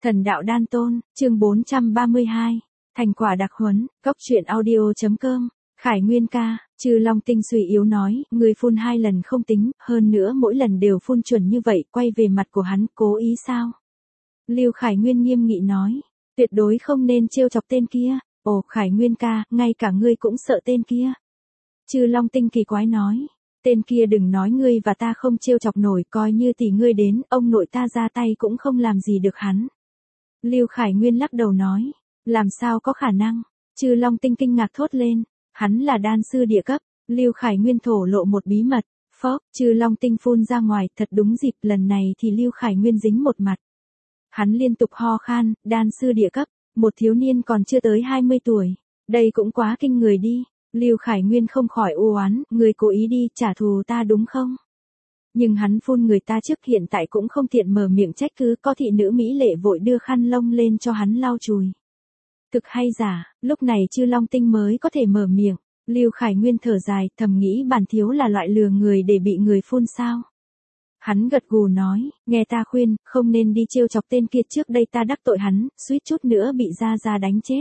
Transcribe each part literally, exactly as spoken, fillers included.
Thần đạo đan tôn, chương bốn trăm ba mươi hai. Thành quả đặc huấn, góc truyện audio.com. Khải Nguyên ca, Trư Long Tinh suy yếu nói, người phun hai lần không tính, hơn nữa mỗi lần đều phun chuẩn như vậy, quay về mặt của hắn, cố ý sao? Lưu Khải Nguyên nghiêm nghị nói, tuyệt đối không nên trêu chọc tên kia. Ồ, Khải Nguyên ca, ngay cả ngươi cũng sợ tên kia. Trư Long Tinh kỳ quái nói, tên kia đừng nói ngươi và ta không trêu chọc nổi, coi như tỷ ngươi đến, ông nội ta ra tay cũng không làm gì được hắn. Lưu Khải Nguyên lắc đầu nói, làm sao có khả năng? Trư Long Tinh kinh ngạc thốt lên, hắn là đan sư địa cấp. Lưu Khải Nguyên thổ lộ một bí mật, phốc, Trư Long Tinh phun ra ngoài, thật đúng dịp, lần này thì Lưu Khải Nguyên dính một mặt. Hắn liên tục ho khan, đan sư địa cấp, một thiếu niên còn chưa tới hai mươi tuổi, đây cũng quá kinh người đi. Lưu Khải Nguyên không khỏi u oán, người cố ý đi trả thù ta đúng không? Nhưng hắn phun người ta trước, hiện tại cũng không tiện mở miệng trách cứ, có thị nữ mỹ lệ vội đưa khăn lông lên cho hắn lau chùi. Thực hay giả, lúc này Trư Long Tinh mới có thể mở miệng. Lưu Khải Nguyên thở dài, thầm nghĩ bản thiếu là loại lừa người để bị người phun sao. Hắn gật gù nói, nghe ta khuyên, không nên đi trêu chọc tên kia, trước đây ta đắc tội hắn, suýt chút nữa bị Gia Gia đánh chết.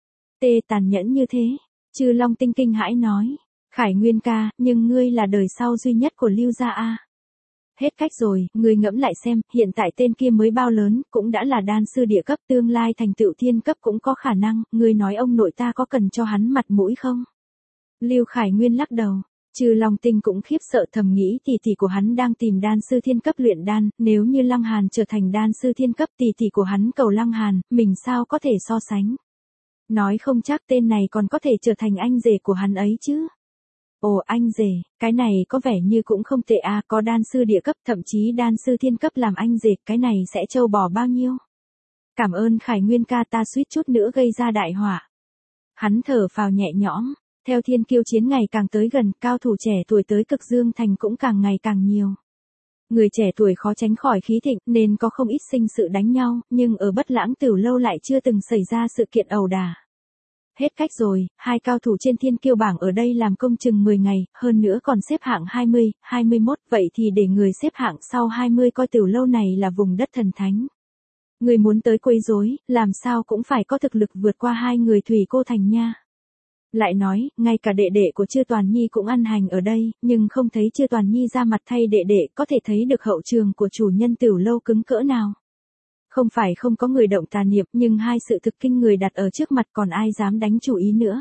Tê tàn nhẫn như thế. Trư Long Tinh kinh hãi nói, Khải Nguyên ca, nhưng ngươi là đời sau duy nhất của Lưu gia a. Hết cách rồi, ngươi ngẫm lại xem, hiện tại tên kia mới bao lớn, cũng đã là đan sư địa cấp, tương lai thành tựu thiên cấp cũng có khả năng, ngươi nói ông nội ta có cần cho hắn mặt mũi không? Lưu Khải Nguyên lắc đầu. Trư Long Tinh cũng khiếp sợ, thầm nghĩ tỷ tỷ của hắn đang tìm đan sư thiên cấp luyện đan, nếu như Lăng Hàn trở thành đan sư thiên cấp, tỷ tỷ của hắn cầu Lăng Hàn, mình sao có thể so sánh? Nói không chắc tên này còn có thể trở thành anh rể của hắn ấy chứ. Ồ, anh rể, cái này có vẻ như cũng không tệ à, có đan sư địa cấp, thậm chí đan sư thiên cấp làm anh rể, cái này sẽ trâu bò bao nhiêu? Cảm ơn Khải Nguyên ca, ta suýt chút nữa gây ra đại họa. Hắn thở phào nhẹ nhõm, theo thiên kiêu chiến ngày càng tới gần, cao thủ trẻ tuổi tới Cực Dương Thành cũng càng ngày càng nhiều. Người trẻ tuổi khó tránh khỏi khí thịnh, nên có không ít sinh sự đánh nhau, nhưng ở Bất Lãng Tửu Lâu lại chưa từng xảy ra sự kiện ẩu đả. Hết cách rồi, hai cao thủ trên thiên kiêu bảng ở đây làm công chừng mười ngày, hơn nữa còn xếp hạng hai mươi, hai mươi mốt, vậy thì để người xếp hạng sau hai mươi coi Tửu Lâu này là vùng đất thần thánh. Người muốn tới quấy rối, làm sao cũng phải có thực lực vượt qua hai người Thủy Cô Thành nha. Lại nói, ngay cả đệ đệ của Trư Toàn Nhi cũng ăn hành ở đây, nhưng không thấy Trư Toàn Nhi ra mặt thay đệ đệ, có thể thấy được hậu trường của chủ nhân Tửu Lâu cứng cỡ nào. Không phải không có người động tà niệm, nhưng hai sự thực kinh người đặt ở trước mặt, còn ai dám đánh chủ ý nữa.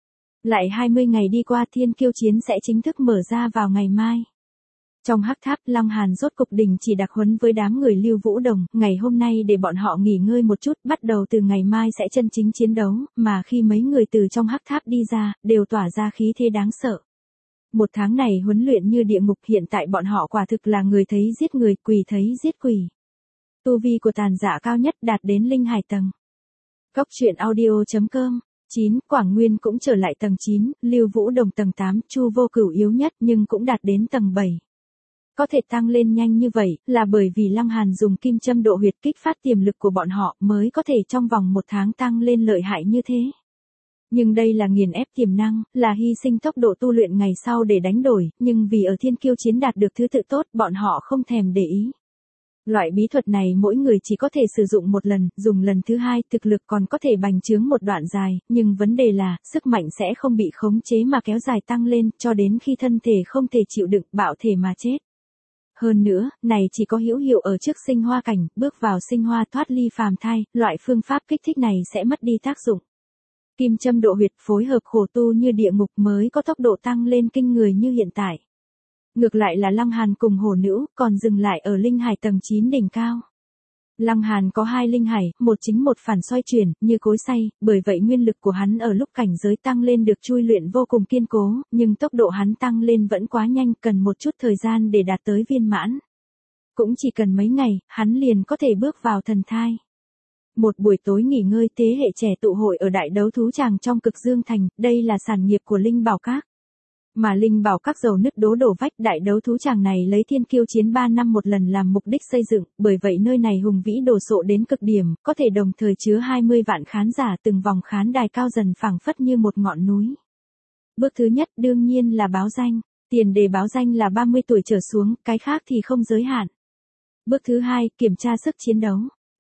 Lại hai mươi ngày đi qua, thiên kiêu chiến sẽ chính thức mở ra vào ngày mai. Trong hắc tháp, Lăng Hàn rốt cục đình chỉ đặc huấn với đám người Lưu Vũ Đồng, ngày hôm nay để bọn họ nghỉ ngơi một chút, bắt đầu từ ngày mai sẽ chân chính chiến đấu, mà khi mấy người từ trong hắc tháp đi ra, đều tỏa ra khí thế đáng sợ. Một tháng này huấn luyện như địa ngục, hiện tại bọn họ quả thực là người thấy giết người, quỷ thấy giết quỷ. Tu vi của tàn dạ cao nhất đạt đến linh hải tầng. Góc truyện audio.com. chín. Quảng Nguyên cũng trở lại tầng chín, Lưu Vũ Đồng tầng tám, Chu Vô Cửu yếu nhất nhưng cũng đạt đến tầng bảy. Có thể tăng lên nhanh như vậy, là bởi vì Lăng Hàn dùng kim châm độ huyệt kích phát tiềm lực của bọn họ, mới có thể trong vòng một tháng tăng lên lợi hại như thế. Nhưng đây là nghiền ép tiềm năng, là hy sinh tốc độ tu luyện ngày sau để đánh đổi, nhưng vì ở thiên kiêu chiến đạt được thứ tự tốt, bọn họ không thèm để ý. Loại bí thuật này mỗi người chỉ có thể sử dụng một lần, dùng lần thứ hai, thực lực còn có thể bành trướng một đoạn dài, nhưng vấn đề là, sức mạnh sẽ không bị khống chế mà kéo dài tăng lên, cho đến khi thân thể không thể chịu đựng, bạo thể mà chết. Hơn nữa, này chỉ có hữu hiệu ở trước sinh hoa cảnh, bước vào sinh hoa thoát ly phàm thai, loại phương pháp kích thích này sẽ mất đi tác dụng. Kim châm độ huyệt phối hợp khổ tu như địa ngục mới có tốc độ tăng lên kinh người như hiện tại. Ngược lại là Lăng Hàn cùng hổ nữ, còn dừng lại ở linh hải tầng chín đỉnh cao. Lăng Hàn có hai linh hải, một chính một phản xoay chuyển, như cối xay, bởi vậy nguyên lực của hắn ở lúc cảnh giới tăng lên được chui luyện vô cùng kiên cố, nhưng tốc độ hắn tăng lên vẫn quá nhanh, cần một chút thời gian để đạt tới viên mãn. Cũng chỉ cần mấy ngày, hắn liền có thể bước vào thần thai. Một buổi tối nghỉ ngơi, thế hệ trẻ tụ hội ở đại đấu thú tràng trong Cực Dương Thành, đây là sản nghiệp của Linh Bảo Các. Mà Linh Bảo Các dầu nứt đố đổ vách, đại đấu thú tràng này lấy thiên kiêu chiến ba năm một lần làm mục đích xây dựng, bởi vậy nơi này hùng vĩ đồ sộ đến cực điểm, có thể đồng thời chứa hai mươi vạn khán giả, từng vòng khán đài cao dần phẳng phất như một ngọn núi. Bước thứ nhất đương nhiên là báo danh, tiền đề báo danh là ba mươi tuổi trở xuống, cái khác thì không giới hạn. Bước thứ hai, kiểm tra sức chiến đấu.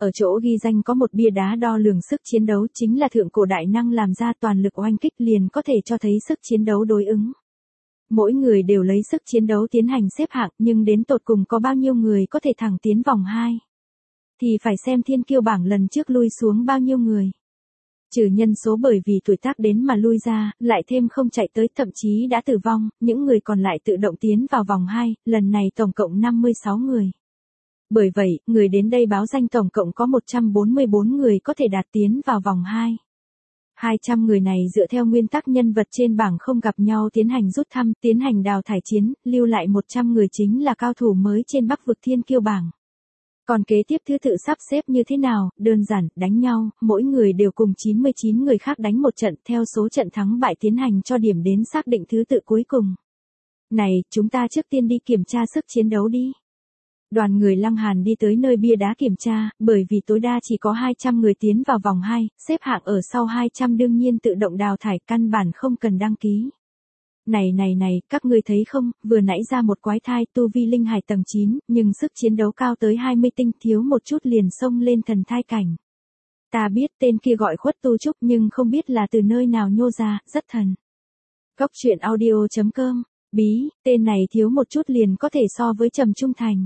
Ở chỗ ghi danh có một bia đá đo lường sức chiến đấu, chính là thượng cổ đại năng làm ra, toàn lực oanh kích liền có thể cho thấy sức chiến đấu đối ứng. Mỗi người đều lấy sức chiến đấu tiến hành xếp hạng, nhưng đến tột cùng có bao nhiêu người có thể thẳng tiến vòng hai. Thì phải xem thiên kiêu bảng lần trước lui xuống bao nhiêu người. Trừ nhân số bởi vì tuổi tác đến mà lui ra, lại thêm không chạy tới, thậm chí đã tử vong, những người còn lại tự động tiến vào vòng hai, lần này tổng cộng năm mươi sáu người. Bởi vậy, người đến đây báo danh tổng cộng có một trăm bốn mươi bốn người có thể đạt tiến vào vòng hai. hai trăm người này dựa theo nguyên tắc nhân vật trên bảng không gặp nhau tiến hành rút thăm, tiến hành đào thải chiến, lưu lại một trăm người chính là cao thủ mới trên Bắc vực thiên kiêu bảng. Còn kế tiếp thứ tự sắp xếp như thế nào, đơn giản, đánh nhau, mỗi người đều cùng chín mươi chín người khác đánh một trận, theo số trận thắng bại tiến hành cho điểm đến xác định thứ tự cuối cùng. Này, chúng ta trước tiên đi kiểm tra sức chiến đấu đi. Đoàn người Lăng Hàn đi tới nơi bia đá kiểm tra, bởi vì tối đa chỉ có hai trăm người tiến vào vòng hai, xếp hạng ở sau hai trăm đương nhiên tự động đào thải, căn bản không cần đăng ký. Này này này, các ngươi thấy không, vừa nãy ra một quái thai, tu vi linh hải tầng chín, nhưng sức chiến đấu cao tới hai mươi tinh, thiếu một chút liền xông lên thần thai cảnh. Ta biết tên kia gọi Khuất Tu Trúc nhưng không biết là từ nơi nào nhô ra, rất thần. Cốc truyện audio chấm com, bí, tên này thiếu một chút liền có thể so với Trầm Trung Thành.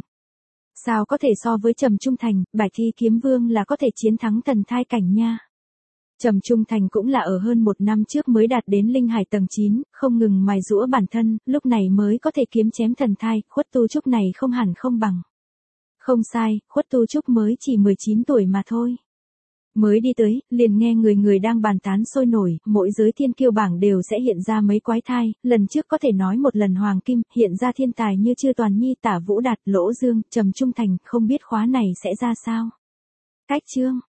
Sao có thể so với Trầm Trung Thành, Bạch Thi Kiếm Vương là có thể chiến thắng thần thai cảnh nha. Trầm Trung Thành cũng là ở hơn một năm trước mới đạt đến linh hải tầng chín, không ngừng mài giũa bản thân, lúc này mới có thể kiếm chém thần thai, Khuất Tu Trúc này không hẳn không bằng. Không sai, Khuất Tu Trúc mới chỉ mười chín tuổi mà thôi. Mới đi tới, liền nghe người người đang bàn tán sôi nổi, mỗi giới thiên kiêu bảng đều sẽ hiện ra mấy quái thai, lần trước có thể nói một lần Hoàng Kim, hiện ra thiên tài như Chư Toàn Nhi, Tả Vũ Đạt, Lỗ Dương, Trầm Trung Thành, không biết khóa này sẽ ra sao. Cách chương